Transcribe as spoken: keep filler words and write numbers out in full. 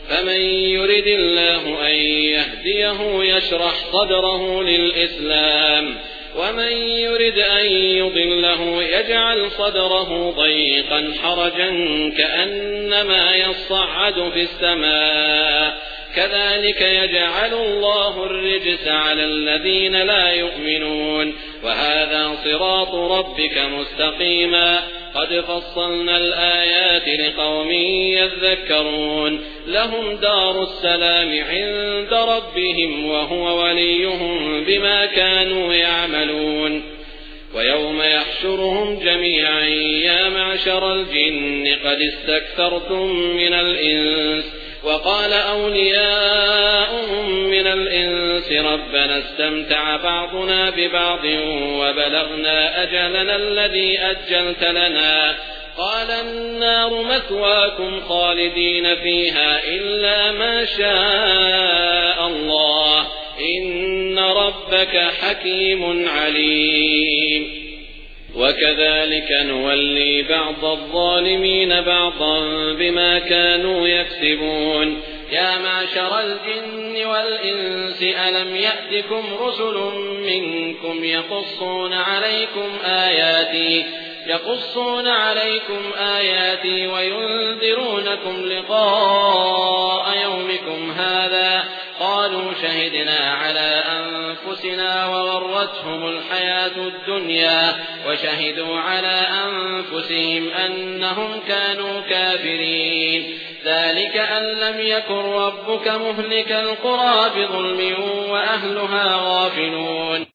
فمن يرد الله أن يهديه يشرح صدره للإسلام ومن يرد أن يضله يجعل صدره ضيقا حرجا كأنما يصعد في السماء كذلك يجعل الله الرجس على الذين لا يؤمنون وهذا صراط ربك مستقيما قد فصلنا الآيات لقوم يذكرون لهم دار السلام عند ربهم وهو وليهم بما كانوا يعملون ويوم يحشرهم جميعا يا معشر الجن قد استكثرتم من الإنس وقال أولياؤهم من الإنس ربنا استمتع بعضنا ببعض وبلغنا أجلنا الذي أجلت لنا قال النار مثواكم خالدين فيها إلا ما شاء الله إن ربك حكيم عليم وكذلك نولي بعض الظالمين بعضا بما كانوا يكسبون يا معشر الجن والإنس ألم يأتكم رسل منكم يقصون عليكم آياتي يقصون عليكم آياتي وينذرونكم لقاء يومكم هذا قالوا شهدنا على أنفسنا وغرتهم الحياة الدنيا وشهدوا على أنفسهم أنهم كانوا كافرين ذلك أن لم يكن ربك مهلك القرى بظلم وأهلها غافلون